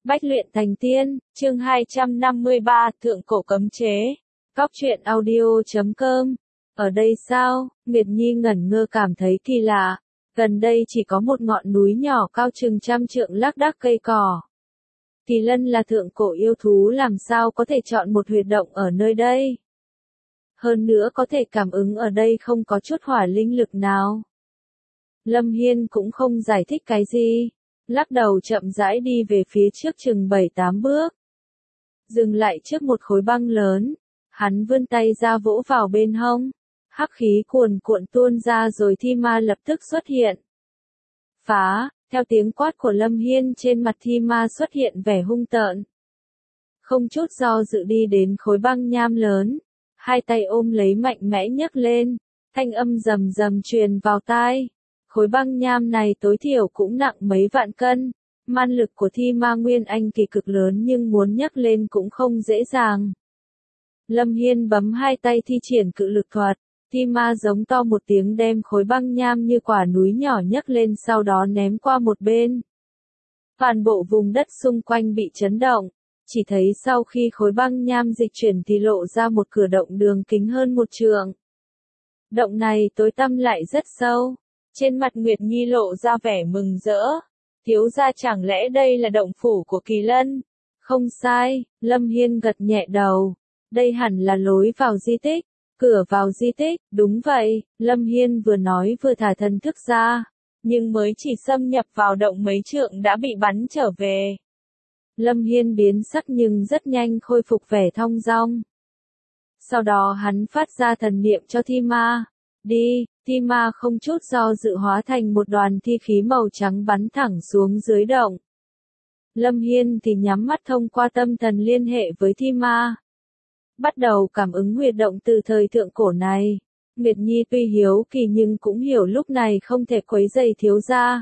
Bách luyện thành tiên, chương 253, thượng cổ cấm chế. Góc truyện audio.com. Ở đây sao? Nguyệt Nhi ngẩn ngơ cảm thấy kỳ lạ. Gần đây chỉ có một ngọn núi nhỏ cao chừng 100 trượng lác đác cây cỏ. Kỳ lân là thượng cổ yêu thú, làm sao có thể chọn một huyệt động ở nơi đây? Hơn nữa có thể cảm ứng ở đây không có chút hỏa linh lực nào. Lâm Hiên cũng không giải thích cái gì. Lắc đầu chậm rãi đi về phía trước chừng 7-8 bước. Dừng lại trước một khối băng lớn. Hắn vươn tay ra vỗ vào bên hông. Hắc khí cuồn cuộn tuôn ra rồi thi ma lập tức xuất hiện. Phá, theo tiếng quát của Lâm Hiên trên mặt thi ma xuất hiện vẻ hung tợn. Không chút do dự đi đến khối băng nham lớn. Hai tay ôm lấy mạnh mẽ nhấc lên. Thanh âm rầm rầm truyền vào tai. Khối băng nham này tối thiểu cũng nặng mấy vạn cân. Man lực của thi ma nguyên anh kỳ cực lớn nhưng muốn nhấc lên cũng không dễ dàng. Lâm Hiên bấm hai tay thi triển cự lực thuật. Thi ma giống to một tiếng đem khối băng nham như quả núi nhỏ nhấc lên sau đó ném qua một bên. Toàn bộ vùng đất xung quanh bị chấn động. Chỉ thấy sau khi khối băng nham dịch chuyển thì lộ ra một cửa động đường kính hơn 1 trượng. Động này tối tăm lại rất sâu. Trên mặt Nguyệt Nhi lộ ra vẻ mừng rỡ. Thiếu gia chẳng lẽ đây là động phủ của Kỳ Lân? Không sai, Lâm Hiên gật nhẹ đầu. Đây hẳn là lối vào di tích. Cửa vào di tích, đúng vậy, Lâm Hiên vừa nói vừa thả thần thức ra. Nhưng mới chỉ xâm nhập vào động mấy trượng đã bị bắn trở về. Lâm Hiên biến sắc nhưng rất nhanh khôi phục vẻ thong dong. Sau đó hắn phát ra thần niệm cho thi ma. Đi, thi ma không chút do dự hóa thành một đoàn thi khí màu trắng bắn thẳng xuống dưới động. Lâm Hiên thì nhắm mắt thông qua tâm thần liên hệ với thi ma. Bắt đầu cảm ứng huyệt động từ thời thượng cổ này. Nguyệt Nhi tuy hiếu kỳ nhưng cũng hiểu lúc này không thể quấy rầy thiếu gia.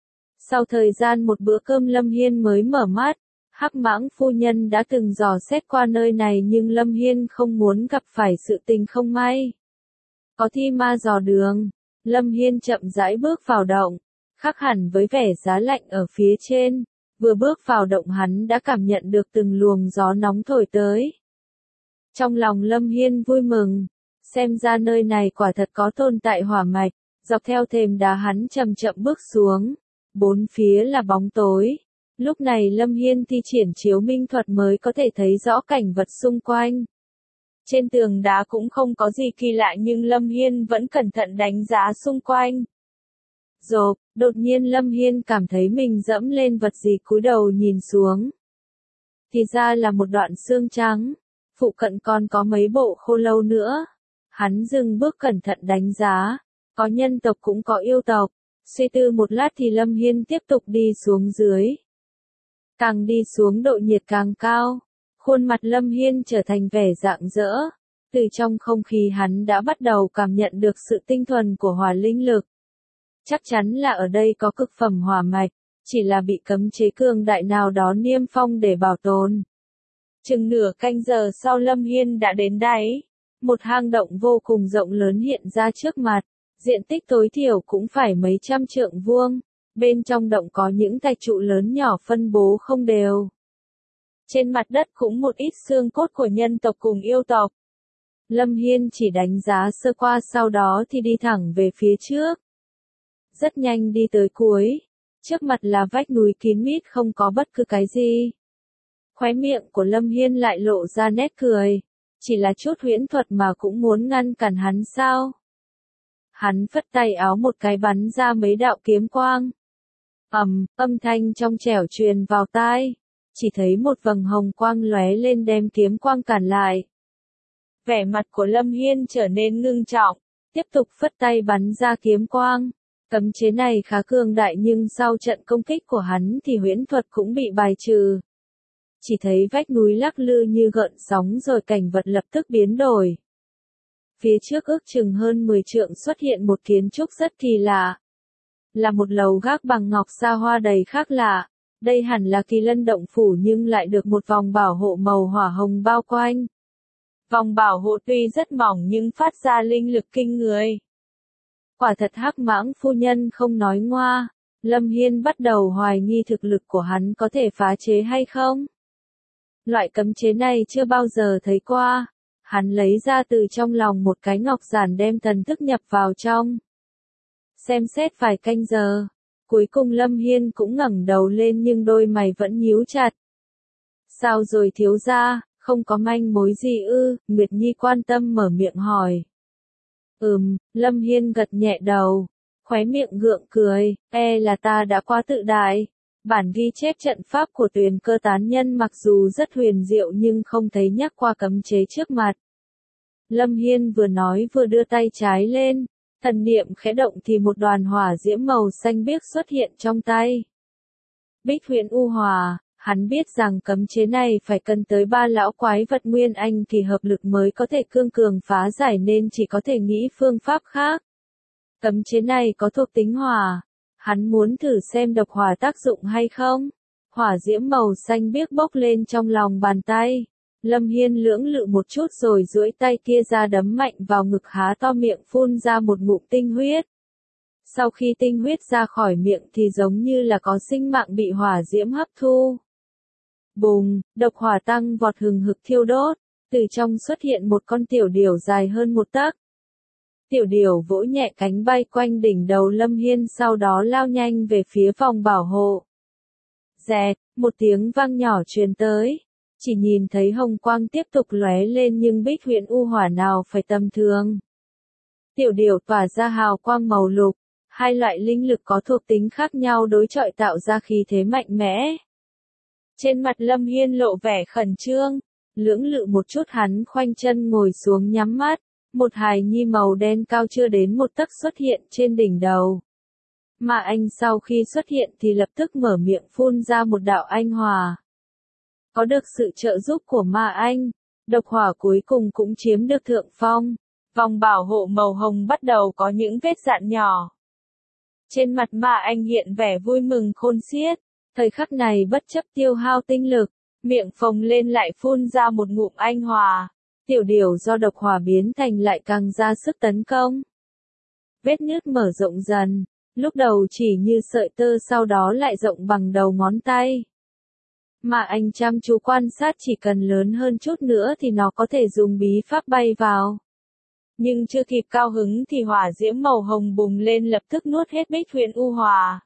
Sau thời gian một bữa cơm Lâm Hiên mới mở mắt. Hắc Mãng phu nhân đã từng dò xét qua nơi này nhưng Lâm Hiên không muốn gặp phải sự tình không may. Có thi ma dò đường, Lâm Hiên chậm rãi bước vào động, khác hẳn với vẻ giá lạnh ở phía trên, vừa bước vào động hắn đã cảm nhận được từng luồng gió nóng thổi tới. Trong lòng Lâm Hiên vui mừng, xem ra nơi này quả thật có tồn tại hỏa mạch, dọc theo thềm đá hắn chậm chậm bước xuống, bốn phía là bóng tối. Lúc này Lâm Hiên thi triển chiếu minh thuật mới có thể thấy rõ cảnh vật xung quanh. Trên tường đá cũng không có gì kỳ lạ nhưng Lâm Hiên vẫn cẩn thận đánh giá xung quanh. Rộp, đột nhiên Lâm Hiên cảm thấy mình dẫm lên vật gì cúi đầu nhìn xuống. Thì ra là một đoạn xương trắng, phụ cận còn có mấy bộ khô lâu nữa. Hắn dừng bước cẩn thận đánh giá, có nhân tộc cũng có yêu tộc. Suy tư một lát thì Lâm Hiên tiếp tục đi xuống dưới. Càng đi xuống độ nhiệt càng cao. Khuôn mặt Lâm Hiên trở thành vẻ rạng rỡ. Từ trong không khí hắn đã bắt đầu cảm nhận được sự tinh thuần của hỏa linh lực. Chắc chắn là ở đây có cực phẩm hỏa mạch, chỉ là bị cấm chế cường đại nào đó niêm phong để bảo tồn. Chừng nửa canh giờ sau Lâm Hiên đã đến đáy. Một hang động vô cùng rộng lớn hiện ra trước mặt. Diện tích tối thiểu cũng phải mấy trăm trượng vuông. Bên trong động có những thạch trụ lớn nhỏ phân bố không đều. Trên mặt đất cũng một ít xương cốt của nhân tộc cùng yêu tộc. Lâm Hiên chỉ đánh giá sơ qua sau đó thì đi thẳng về phía trước. Rất nhanh đi tới cuối. Trước mặt là vách núi kín mít không có bất cứ cái gì. Khóe miệng của Lâm Hiên lại lộ ra nét cười. Chỉ là chút huyễn thuật mà cũng muốn ngăn cản hắn sao? Hắn phất tay áo một cái bắn ra mấy đạo kiếm quang. Âm thanh trong trẻo truyền vào tai. Chỉ thấy một vầng hồng quang lóe lên đem kiếm quang cản lại. Vẻ mặt của Lâm Hiên trở nên ngưng trọng, tiếp tục phất tay bắn ra kiếm quang. Cấm chế này khá cường đại nhưng sau trận công kích của hắn thì huyễn thuật cũng bị bài trừ. Chỉ thấy vách núi lắc lư như gợn sóng rồi cảnh vật lập tức biến đổi. Phía trước ước chừng hơn 10 trượng xuất hiện một kiến trúc rất kỳ lạ. Là một lầu gác bằng ngọc sa hoa đầy khác lạ. Đây hẳn là Kỳ Lân động phủ nhưng lại được một vòng bảo hộ màu hỏa hồng bao quanh. Vòng bảo hộ tuy rất mỏng nhưng phát ra linh lực kinh người. Quả thật Hắc Mãng phu nhân không nói ngoa. Lâm Hiên bắt đầu hoài nghi thực lực của hắn có thể phá chế hay không. Loại cấm chế này chưa bao giờ thấy qua. Hắn lấy ra từ trong lòng một cái ngọc giản đem thần thức nhập vào trong. Xem xét vài canh giờ. Cuối cùng Lâm Hiên cũng ngẩng đầu lên nhưng đôi mày vẫn nhíu chặt. Sao rồi thiếu gia, không có manh mối gì ư? Nguyệt Nhi quan tâm mở miệng hỏi. Lâm Hiên gật nhẹ đầu. Khóe miệng gượng cười, là ta đã quá tự đại. Bản ghi chép trận pháp của Tuyền Cơ tán nhân mặc dù rất huyền diệu nhưng không thấy nhắc qua cấm chế trước mặt. Lâm Hiên vừa nói vừa đưa tay trái lên, thần niệm khẽ động thì một đoàn hỏa diễm màu xanh biếc xuất hiện trong tay. Bích Huyền U Hỏa, hắn biết rằng cấm chế này phải cần tới 3 lão quái vật nguyên anh thì hợp lực mới có thể cương cường phá giải nên chỉ có thể nghĩ phương pháp khác. Cấm chế này có thuộc tính hỏa. Hắn muốn thử xem độc hỏa tác dụng hay không. Hỏa diễm màu xanh biếc bốc lên trong lòng bàn tay. Lâm Hiên lưỡng lự một chút rồi duỗi tay kia ra đấm mạnh vào ngực há to miệng phun ra một ngụm tinh huyết. Sau khi tinh huyết ra khỏi miệng thì giống như là có sinh mạng bị hỏa diễm hấp thu. Bùng, độc hỏa tăng vọt hừng hực thiêu đốt. Từ trong xuất hiện một con tiểu điểu dài hơn 1 tấc. Tiểu điểu vỗ nhẹ cánh bay quanh đỉnh đầu Lâm Hiên sau đó lao nhanh về phía vòng bảo hộ. Rẹt, một tiếng vang nhỏ truyền tới. Chỉ nhìn thấy hồng quang tiếp tục lóe lên nhưng Bích Huyền U Hỏa nào phải tầm thường. Tiểu điểu tỏa ra hào quang màu lục. 2 loại linh lực có thuộc tính khác nhau đối chọi tạo ra khí thế mạnh mẽ. Trên mặt Lâm Hiên lộ vẻ khẩn trương. Lưỡng lự một chút hắn khoanh chân ngồi xuống nhắm mắt. Một hài nhi màu đen cao chưa đến 1 tấc xuất hiện trên đỉnh đầu. Mà anh sau khi xuất hiện thì lập tức mở miệng phun ra một đạo anh hỏa. Có được sự trợ giúp của ma anh, độc hỏa cuối cùng cũng chiếm được thượng phong. Vòng bảo hộ màu hồng bắt đầu có những vết dạn nhỏ. Trên mặt ma anh hiện vẻ vui mừng khôn xiết. Thời khắc này bất chấp tiêu hao tinh lực, miệng phồng lên lại phun ra một ngụm anh hỏa. Tiểu điểu do độc hỏa biến thành lại càng ra sức tấn công. Vết nứt mở rộng dần, lúc đầu chỉ như sợi tơ sau đó lại rộng bằng đầu ngón tay. Mà anh chăm chú quan sát chỉ cần lớn hơn chút nữa thì nó có thể dùng bí pháp bay vào. Nhưng chưa kịp cao hứng thì hỏa diễm màu hồng bùng lên lập tức nuốt hết Bích Huyền U Hỏa.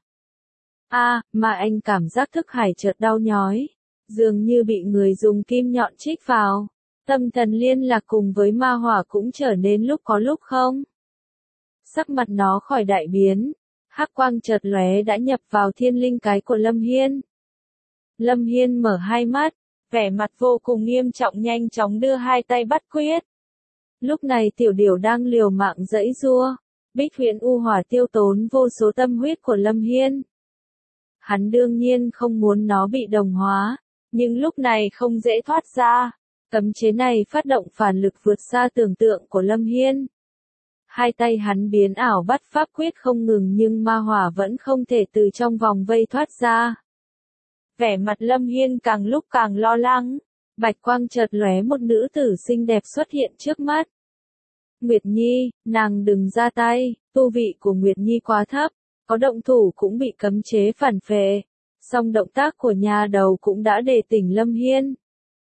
Mà anh cảm giác thức hải chợt đau nhói, dường như bị người dùng kim nhọn chích vào. Tâm thần liên lạc cùng với ma hỏa cũng trở nên lúc có lúc không. Sắc mặt nó khỏi đại biến, hắc quang chợt lóe đã nhập vào thiên linh cái của Lâm Hiên. Lâm Hiên mở 2 mắt, vẻ mặt vô cùng nghiêm trọng nhanh chóng đưa 2 tay bắt quyết. Lúc này tiểu điểu đang liều mạng giãy giụa, Bích Huyền U Hỏa tiêu tốn vô số tâm huyết của Lâm Hiên. Hắn đương nhiên không muốn nó bị đồng hóa, nhưng lúc này không dễ thoát ra. Cấm chế này phát động phản lực vượt xa tưởng tượng của Lâm Hiên. 2 tay hắn biến ảo bắt pháp quyết không ngừng nhưng ma hỏa vẫn không thể từ trong vòng vây thoát ra. Vẻ mặt Lâm Hiên càng lúc càng lo lắng. Bạch quang chợt lóe một nữ tử xinh đẹp xuất hiện trước mắt. Nguyệt Nhi, nàng đừng ra tay, tu vị của Nguyệt Nhi quá thấp, có động thủ cũng bị cấm chế phản phệ. Song động tác của nhà đầu cũng đã đề tỉnh Lâm Hiên.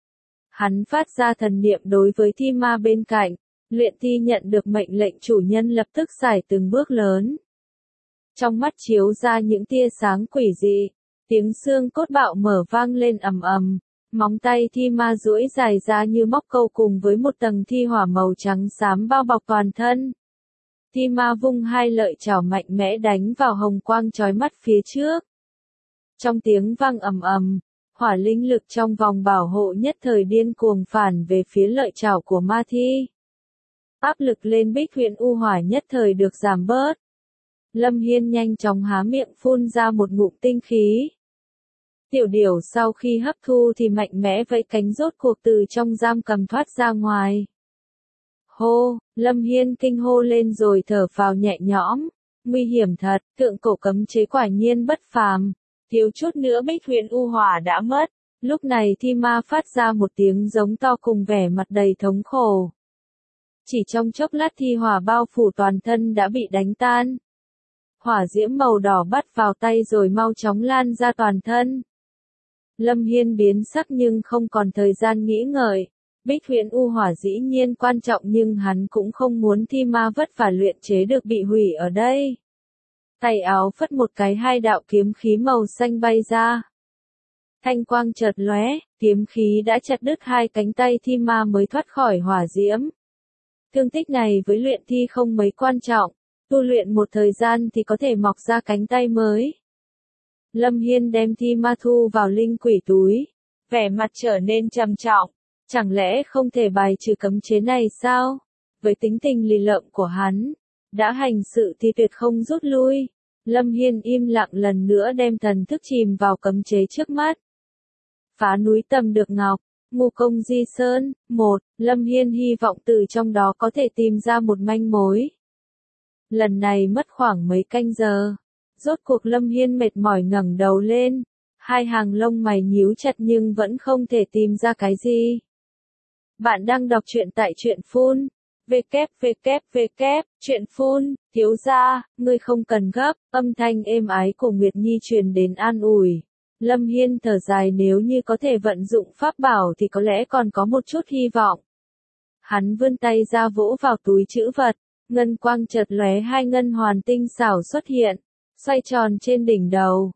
Hắn phát ra thần niệm đối với thi ma bên cạnh, luyện thi nhận được mệnh lệnh chủ nhân lập tức xài từng bước lớn. Trong mắt chiếu ra những tia sáng quỷ dị, tiếng xương cốt bạo mở vang lên ầm ầm, móng tay thi ma duỗi dài ra như móc câu cùng với một tầng thi hỏa màu trắng xám bao bọc toàn thân. Thi ma vung 2 lợi chảo mạnh mẽ đánh vào hồng quang chói mắt phía trước. Trong tiếng vang ầm ầm, hỏa linh lực trong vòng bảo hộ nhất thời điên cuồng phản về phía lợi chảo của ma thi. Áp lực lên Bích Huyền U Hỏa nhất thời được giảm bớt. Lâm Hiên nhanh chóng há miệng phun ra một ngụm tinh khí. Tiểu điểu sau khi hấp thu thì mạnh mẽ vẫy cánh rốt cuộc từ trong giam cầm thoát ra ngoài. Hô, Lâm Hiên kinh hô lên rồi thở phào nhẹ nhõm. Nguy hiểm thật, thượng cổ cấm chế quả nhiên bất phàm. Thiếu chút nữa Bích Huyền U Hỏa đã mất. Lúc này thi ma phát ra một tiếng giống to cùng vẻ mặt đầy thống khổ. Chỉ trong chốc lát thi hỏa bao phủ toàn thân đã bị đánh tan. Hỏa diễm màu đỏ bắt vào tay rồi mau chóng lan ra toàn thân. Lâm Hiên biến sắc nhưng không còn thời gian nghĩ ngợi. Bích Huyễn U Hỏa dĩ nhiên quan trọng nhưng hắn cũng không muốn thi ma vất vả luyện chế được bị hủy ở đây. Tay áo phất một cái, hai đạo kiếm khí màu xanh bay ra. Thanh quang chợt lóe, kiếm khí đã chặt đứt hai cánh tay thi ma mới thoát khỏi hỏa diễm. Thương tích này với luyện thi không mấy quan trọng, tu luyện một thời gian thì có thể mọc ra cánh tay mới. Lâm Hiên đem thi ma thu vào linh quỷ túi, vẻ mặt trở nên trầm trọng. Chẳng lẽ không thể bài trừ cấm chế này sao? Với tính tình lì lợm của hắn, đã hành sự thì tuyệt không rút lui. Lâm Hiên im lặng lần nữa đem thần thức chìm vào cấm chế trước mắt. Phá núi tầm được ngọc, Ngô Công Di Sơn, 1, Lâm Hiên hy vọng từ trong đó có thể tìm ra một manh mối. Lần này mất khoảng mấy canh giờ. Rốt cuộc Lâm Hiên mệt mỏi ngẩng đầu lên. Hai hàng lông mày nhíu chặt nhưng vẫn không thể tìm ra cái gì. Bạn đang đọc truyện tại truyện phun. Truyện phun, thiếu gia, ngươi không cần gấp, âm thanh êm ái của Nguyệt Nhi truyền đến an ủi. Lâm Hiên thở dài, nếu như có thể vận dụng pháp bảo thì có lẽ còn có một chút hy vọng. Hắn vươn tay ra vỗ vào túi trữ vật, ngân quang chợt lóe, hai ngân hoàn tinh xảo xuất hiện, xoay tròn trên đỉnh đầu.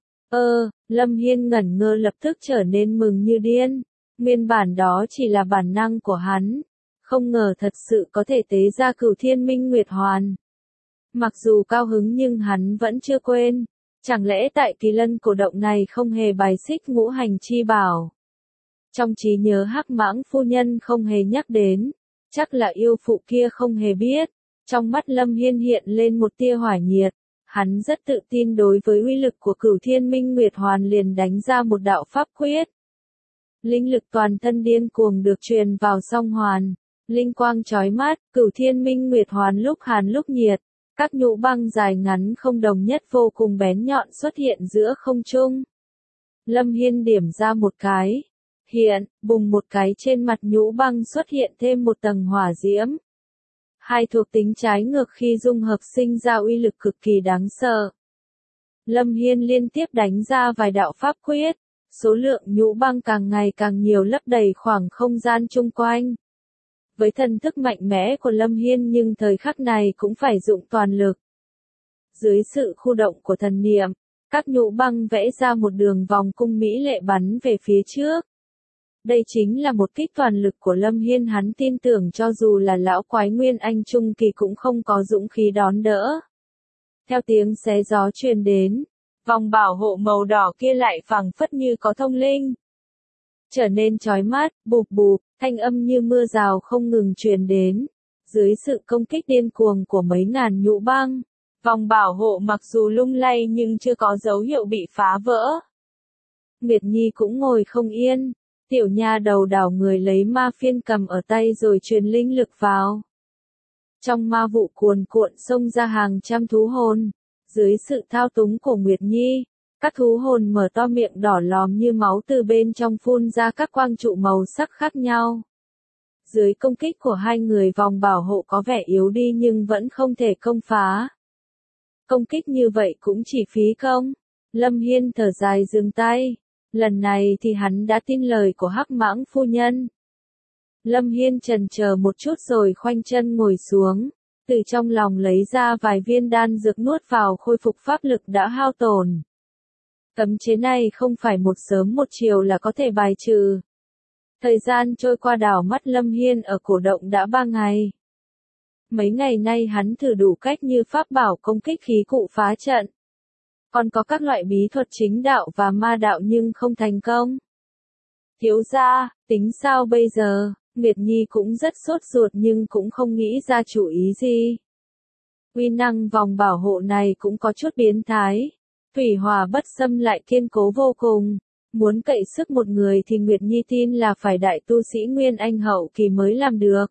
Lâm Hiên ngẩn ngơ lập tức trở nên mừng như điên. Nguyên bản đó chỉ là bản năng của hắn, không ngờ thật sự có thể tế ra Cửu Thiên Minh Nguyệt Hoàn. Mặc dù cao hứng nhưng hắn vẫn chưa quên, chẳng lẽ tại Kỳ Lân cổ động này không hề bài xích ngũ hành chi bảo. Trong trí nhớ Hắc Mãng phu nhân không hề nhắc đến, chắc là yêu phụ kia không hề biết. Trong mắt Lâm Hiên hiện lên một tia hỏa nhiệt, hắn rất tự tin đối với uy lực của Cửu Thiên Minh Nguyệt Hoàn, liền đánh ra một đạo pháp quyết. Linh lực toàn thân điên cuồng được truyền vào song hoàn, linh quang chói mắt, Cửu Thiên Minh Nguyệt Hoàn lúc hàn lúc nhiệt, các nhũ băng dài ngắn không đồng nhất vô cùng bén nhọn xuất hiện giữa không trung. Lâm Hiên điểm ra một cái, bùng một cái, trên mặt nhũ băng xuất hiện thêm một tầng hỏa diễm. Hai thuộc tính trái ngược khi dung hợp sinh ra uy lực cực kỳ đáng sợ. Lâm Hiên liên tiếp đánh ra vài đạo pháp quyết, số lượng nhũ băng càng ngày càng nhiều, lấp đầy khoảng không gian chung quanh. Với thần thức mạnh mẽ của Lâm Hiên nhưng thời khắc này cũng phải dụng toàn lực. Dưới sự khu động của thần niệm, các nhũ băng vẽ ra một đường vòng cung mỹ lệ bắn về phía trước. Đây chính là một kích toàn lực của Lâm Hiên, hắn tin tưởng cho dù là lão quái Nguyên Anh Trung Kỳ cũng không có dũng khí đón đỡ. Theo tiếng xé gió truyền đến, vòng bảo hộ màu đỏ kia lại phảng phất như có thông linh. Trở nên chói mắt, bụp bụp, thanh âm như mưa rào không ngừng truyền đến. Dưới sự công kích điên cuồng của mấy ngàn nhũ băng, vòng bảo hộ mặc dù lung lay nhưng chưa có dấu hiệu bị phá vỡ. Nguyệt Nhi cũng ngồi không yên. Tiểu nha đầu đảo người lấy ma phiên cầm ở tay rồi truyền linh lực vào. Trong ma vụ cuồn cuộn xông ra hàng trăm thú hồn. Dưới sự thao túng của Nguyệt Nhi, các thú hồn mở to miệng đỏ lòm như máu, từ bên trong phun ra các quang trụ màu sắc khác nhau. Dưới công kích của hai người, vòng bảo hộ có vẻ yếu đi nhưng vẫn không thể công phá. Công kích như vậy cũng chỉ phí công. Lâm Hiên thở dài dừng tay. Lần này thì hắn đã tin lời của Hắc Mãng phu nhân. Lâm Hiên chần chờ một chút rồi khoanh chân ngồi xuống, từ trong lòng lấy ra vài viên đan dược nuốt vào, khôi phục pháp lực đã hao tổn. Cấm chế này không phải một sớm một chiều là có thể bài trừ. Thời gian trôi qua, đảo mắt Lâm Hiên ở cổ động đã 3 ngày. Mấy ngày nay hắn thử đủ cách như pháp bảo, công kích, khí cụ phá trận. Còn có các loại bí thuật chính đạo và ma đạo nhưng không thành công. Thiếu gia, tính sao bây giờ? Nguyệt Nhi cũng rất sốt ruột nhưng cũng không nghĩ ra chủ ý gì. Uy năng vòng bảo hộ này cũng có chút biến thái. Thủy hỏa bất xâm lại kiên cố vô cùng. Muốn cậy sức một người thì Nguyệt Nhi tin là phải đại tu sĩ Nguyên Anh hậu kỳ mới làm được.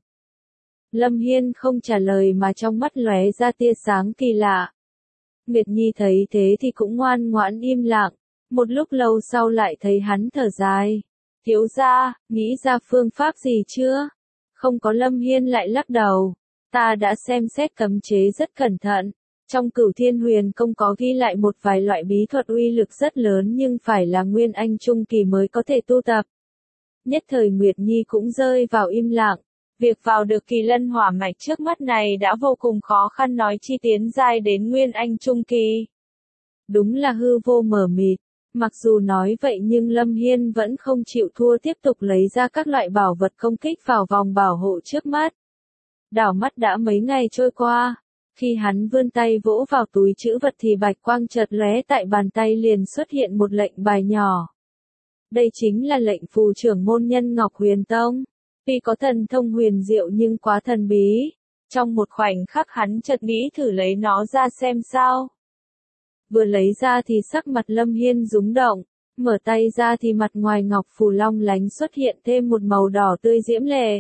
Lâm Hiên không trả lời mà trong mắt lóe ra tia sáng kỳ lạ. Nguyệt Nhi thấy thế thì cũng ngoan ngoãn im lặng, một lúc lâu sau lại thấy hắn thở dài. Thiếu gia, nghĩ ra phương pháp gì chưa? Không có. Lâm Hiên lại lắc đầu. Ta đã xem xét cấm chế rất cẩn thận, Trong Cửu Thiên Huyền Công có ghi lại một vài loại bí thuật uy lực rất lớn nhưng phải là Nguyên Anh Trung Kỳ mới có thể tu tập. Nhất thời Nguyệt Nhi cũng rơi vào im lặng. Việc vào được Kỳ Lân Hỏa Mạch trước mắt này đã vô cùng khó khăn nói chi tiến giai đến Nguyên Anh Trung Kỳ. Đúng là hư vô mờ mịt. Mặc dù nói vậy nhưng Lâm Hiên vẫn không chịu thua, tiếp tục lấy ra các loại bảo vật công kích vào vòng bảo hộ trước mắt. Đảo mắt đã mấy ngày trôi qua. Khi hắn vươn tay vỗ vào túi trữ vật thì bạch quang chợt lóe, tại bàn tay liền xuất hiện một lệnh bài nhỏ. Đây chính là lệnh phù trưởng môn nhân Ngọc Huyền Tông. Tuy có thần thông huyền diệu nhưng quá thần bí. Trong một khoảnh khắc hắn chợt nghĩ thử lấy nó ra xem sao. Vừa lấy ra thì sắc mặt Lâm Hiên rúng động. Mở tay ra thì mặt ngoài ngọc phù long lánh xuất hiện thêm một màu đỏ tươi diễm lệ.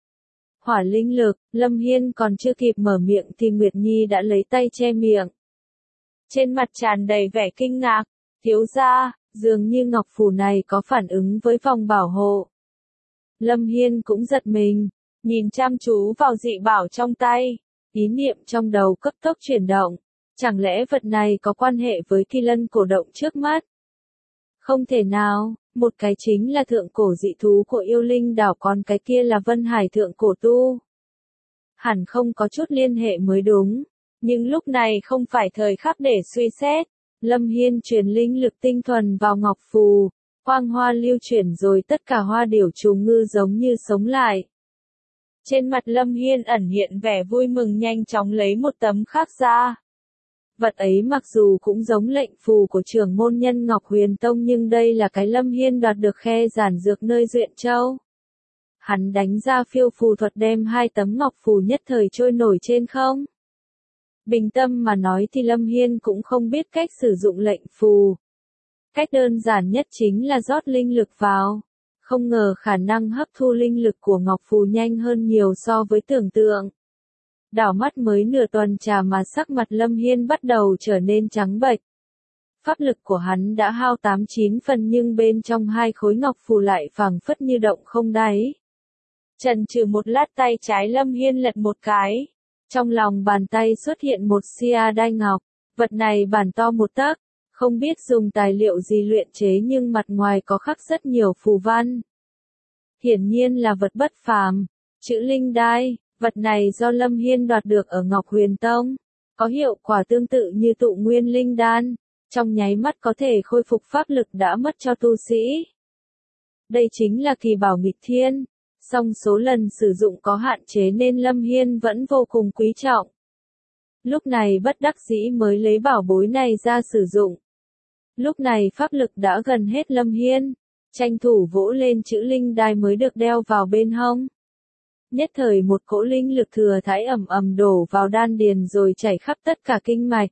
Hỏa linh lực, Lâm Hiên còn chưa kịp mở miệng thì Nguyệt Nhi đã lấy tay che miệng. Trên mặt tràn đầy vẻ kinh ngạc, thiếu gia, dường như ngọc phù này có phản ứng với vòng bảo hộ. Lâm Hiên cũng giật mình, nhìn chăm chú vào dị bảo trong tay, ý niệm trong đầu cấp tốc chuyển động. Chẳng lẽ vật này có quan hệ với Kỳ Lân cổ động trước mắt? Không thể nào, một cái chính là thượng cổ dị thú của yêu linh đảo, còn cái kia là Vân Hải thượng cổ tu. Hẳn không có chút liên hệ mới đúng, nhưng lúc này không phải thời khắc để suy xét. Lâm Hiên truyền linh lực tinh thuần vào ngọc phù, quang hoa lưu chuyển rồi tất cả hoa điểu trùng ngư giống như sống lại. Trên mặt Lâm Hiên ẩn hiện vẻ vui mừng, nhanh chóng lấy một tấm khác ra. Vật ấy mặc dù cũng giống lệnh phù của trưởng môn nhân Ngọc Huyền Tông nhưng đây là cái Lâm Hiên đoạt được khe giản dược nơi Duyện Châu. Hắn đánh ra phiêu phù thuật đem hai tấm ngọc phù nhất thời trôi nổi trên không. Bình tâm mà nói thì Lâm Hiên cũng không biết cách sử dụng lệnh phù. Cách đơn giản nhất chính là rót linh lực vào. Không ngờ khả năng hấp thu linh lực của ngọc phù nhanh hơn nhiều so với tưởng tượng. Đảo mắt mới nửa tuần trà mà sắc mặt Lâm Hiên bắt đầu trở nên trắng bệch. Pháp lực của hắn đã hao 8-9 phần nhưng bên trong hai khối ngọc phù lại phảng phất như động không đáy. Chần chừ một lát, tay trái Lâm Hiên lật một cái. Trong lòng bàn tay xuất hiện một sia đai ngọc. Vật này bản to một tấc, không biết dùng tài liệu gì luyện chế nhưng mặt ngoài có khắc rất nhiều phù văn. Hiển nhiên là vật bất phàm, chữ linh đai. Vật này do Lâm Hiên đoạt được ở Ngọc Huyền Tông, có hiệu quả tương tự như tụ nguyên linh đan, trong nháy mắt có thể khôi phục pháp lực đã mất cho tu sĩ. Đây chính là kỳ bảo nghịch thiên, song số lần sử dụng có hạn chế nên Lâm Hiên vẫn vô cùng quý trọng. Lúc này bất đắc dĩ mới lấy bảo bối này ra sử dụng. Lúc này pháp lực đã gần hết Lâm Hiên, tranh thủ vỗ lên chữ linh đai mới được đeo vào bên hông. Nhất thời một cỗ linh lực thừa thãi ầm ầm đổ vào đan điền rồi chảy khắp tất cả kinh mạch.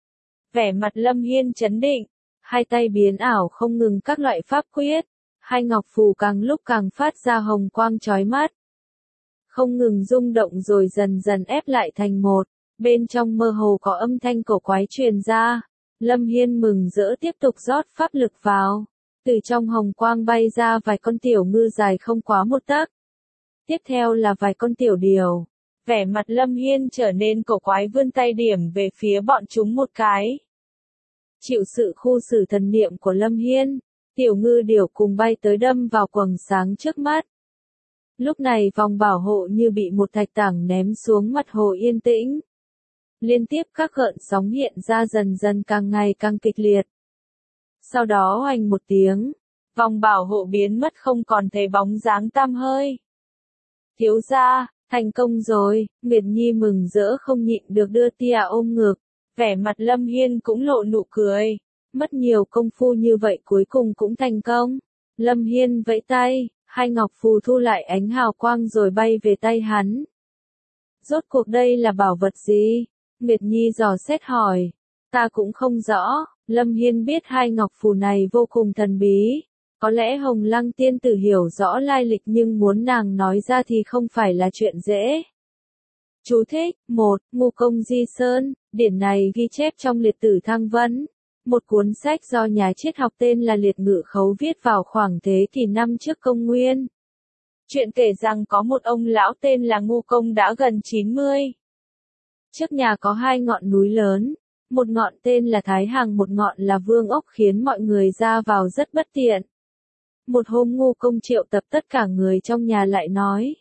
Vẻ mặt Lâm Hiên chấn định, hai tay biến ảo không ngừng các loại pháp quyết, hai ngọc phù càng lúc càng phát ra hồng quang chói mắt. Không ngừng rung động rồi dần dần ép lại thành một, bên trong mơ hồ có âm thanh cổ quái truyền ra. Lâm Hiên mừng rỡ tiếp tục rót pháp lực vào, từ trong hồng quang bay ra vài con tiểu ngư dài không quá một tấc. Tiếp theo là vài con tiểu điều. Vẻ mặt Lâm Hiên trở nên cổ quái, vươn tay điểm về phía bọn chúng một cái. Chịu sự khu xử thần niệm của Lâm Hiên, tiểu ngư điều cùng bay tới đâm vào quầng sáng trước mắt. Lúc này vòng bảo hộ như bị một thạch tảng ném xuống, mặt hồ yên tĩnh. Liên tiếp các gợn sóng hiện ra dần dần càng ngày càng kịch liệt. Sau đó oanh một tiếng, vòng bảo hộ biến mất không còn thấy bóng dáng tăm hơi. Thiếu gia, thành công rồi, Nguyệt Nhi mừng rỡ không nhịn được đưa tia ôm ngực, vẻ mặt Lâm Hiên cũng lộ nụ cười, mất nhiều công phu như vậy cuối cùng cũng thành công. Lâm Hiên vẫy tay, hai ngọc phù thu lại ánh hào quang rồi bay về tay hắn. Rốt cuộc đây là bảo vật gì? Nguyệt Nhi dò xét hỏi. Ta cũng không rõ, Lâm Hiên biết hai ngọc phù này vô cùng thần bí. Có lẽ Hồng Lăng tiên tử hiểu rõ lai lịch nhưng muốn nàng nói ra thì không phải là chuyện dễ. Chú thích: 1. Ngô Công Di Sơn, điển này ghi chép trong Liệt Tử Thăng Vấn, một cuốn sách do nhà triết học tên là Liệt Ngự Khấu viết vào khoảng thế kỷ năm trước công nguyên. Chuyện kể rằng có một ông lão tên là Ngô Công đã gần 90 Trước nhà có hai ngọn núi lớn, một ngọn tên là Thái Hằng, một ngọn là Vương Ốc, khiến mọi người ra vào rất bất tiện. Một hôm Ngu Công triệu tập tất cả người trong nhà lại nói.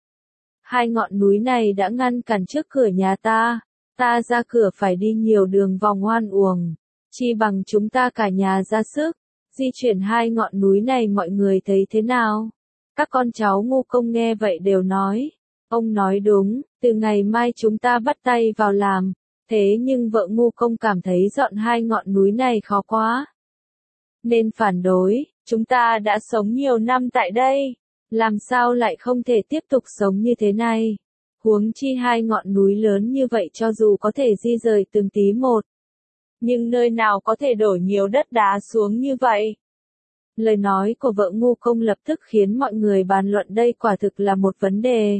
Hai ngọn núi này đã ngăn cản trước cửa nhà ta ra cửa phải đi nhiều đường vòng oan uổng, chi bằng chúng ta cả nhà ra sức, di chuyển hai ngọn núi này, mọi người thấy thế nào? Các con cháu Ngu Công nghe vậy đều nói, ông nói đúng, từ ngày mai chúng ta bắt tay vào làm. Thế nhưng vợ Ngu Công cảm thấy dọn hai ngọn núi này khó quá, nên phản đối. Chúng ta đã sống nhiều năm tại đây, làm sao lại không thể tiếp tục sống như thế này? Huống chi hai ngọn núi lớn như vậy cho dù có thể di rời từng tí một, nhưng nơi nào có thể đổ nhiều đất đá xuống như vậy? Lời nói của vợ Ngu Công lập tức khiến mọi người bàn luận, đây quả thực là một vấn đề.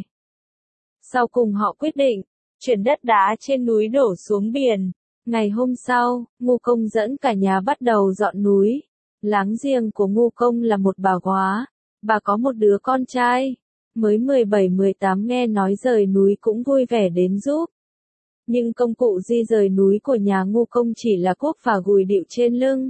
Sau cùng họ quyết định chuyển đất đá trên núi đổ xuống biển. Ngày hôm sau, Ngu Công dẫn cả nhà bắt đầu dọn núi. Láng giềng của Ngu Công là một bà góa, bà có một đứa con trai, mới 17-18, nghe nói rời núi cũng vui vẻ đến giúp. Nhưng công cụ di rời núi của nhà Ngu Công chỉ là cuốc và gùi điệu trên lưng.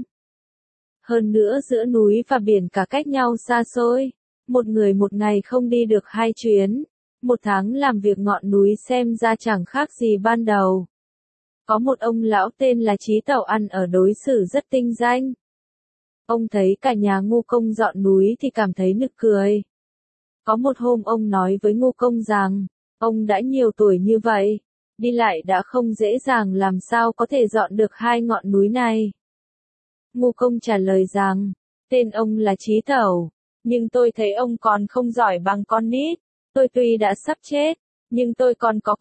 Hơn nữa giữa núi và biển cả cách nhau xa xôi, một người một ngày không đi được hai chuyến, một tháng làm việc ngọn núi xem ra chẳng khác gì ban đầu. Có một ông lão tên là Chí Tẩu ăn ở đối xử rất tinh danh. Ông thấy cả nhà Ngu Công dọn núi thì cảm thấy nực cười. Có một hôm ông nói với Ngu Công rằng, ông đã nhiều tuổi như vậy, đi lại đã không dễ dàng, làm sao có thể dọn được hai ngọn núi này. Ngu Công trả lời rằng, tên ông là Chí Tẩu, nhưng tôi thấy ông còn không giỏi bằng con nít. Tôi tuy đã sắp chết, nhưng tôi còn có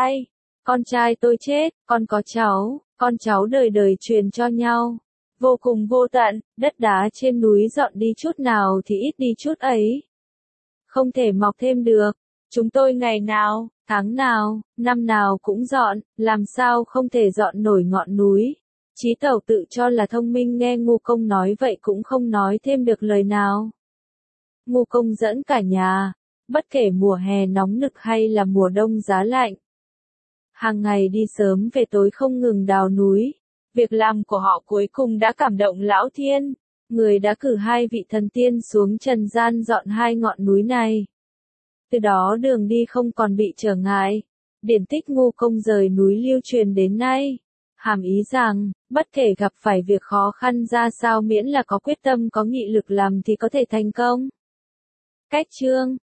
con trai tôi chết, còn có con cháu đời đời truyền cho nhau. Vô cùng vô tận, đất đá trên núi dọn đi chút nào thì ít đi chút ấy. Không thể mọc thêm được, chúng tôi ngày nào, tháng nào, năm nào cũng dọn, làm sao không thể dọn nổi ngọn núi. Chí Tẩu tự cho là thông minh, nghe Ngu Công nói vậy cũng không nói thêm được lời nào. Ngu Công dẫn cả nhà, bất kể mùa hè nóng nực hay là mùa đông giá lạnh, hàng ngày đi sớm về tối không ngừng đào núi. Việc làm của họ cuối cùng đã cảm động Lão Thiên, người đã cử hai vị thần tiên xuống trần gian dọn hai ngọn núi này. Từ đó đường đi không còn bị trở ngại. Điển tích Ngu Công rời núi lưu truyền đến nay, hàm ý rằng, bất kể gặp phải việc khó khăn ra sao, miễn là có quyết tâm có nghị lực làm thì có thể thành công. Cách chương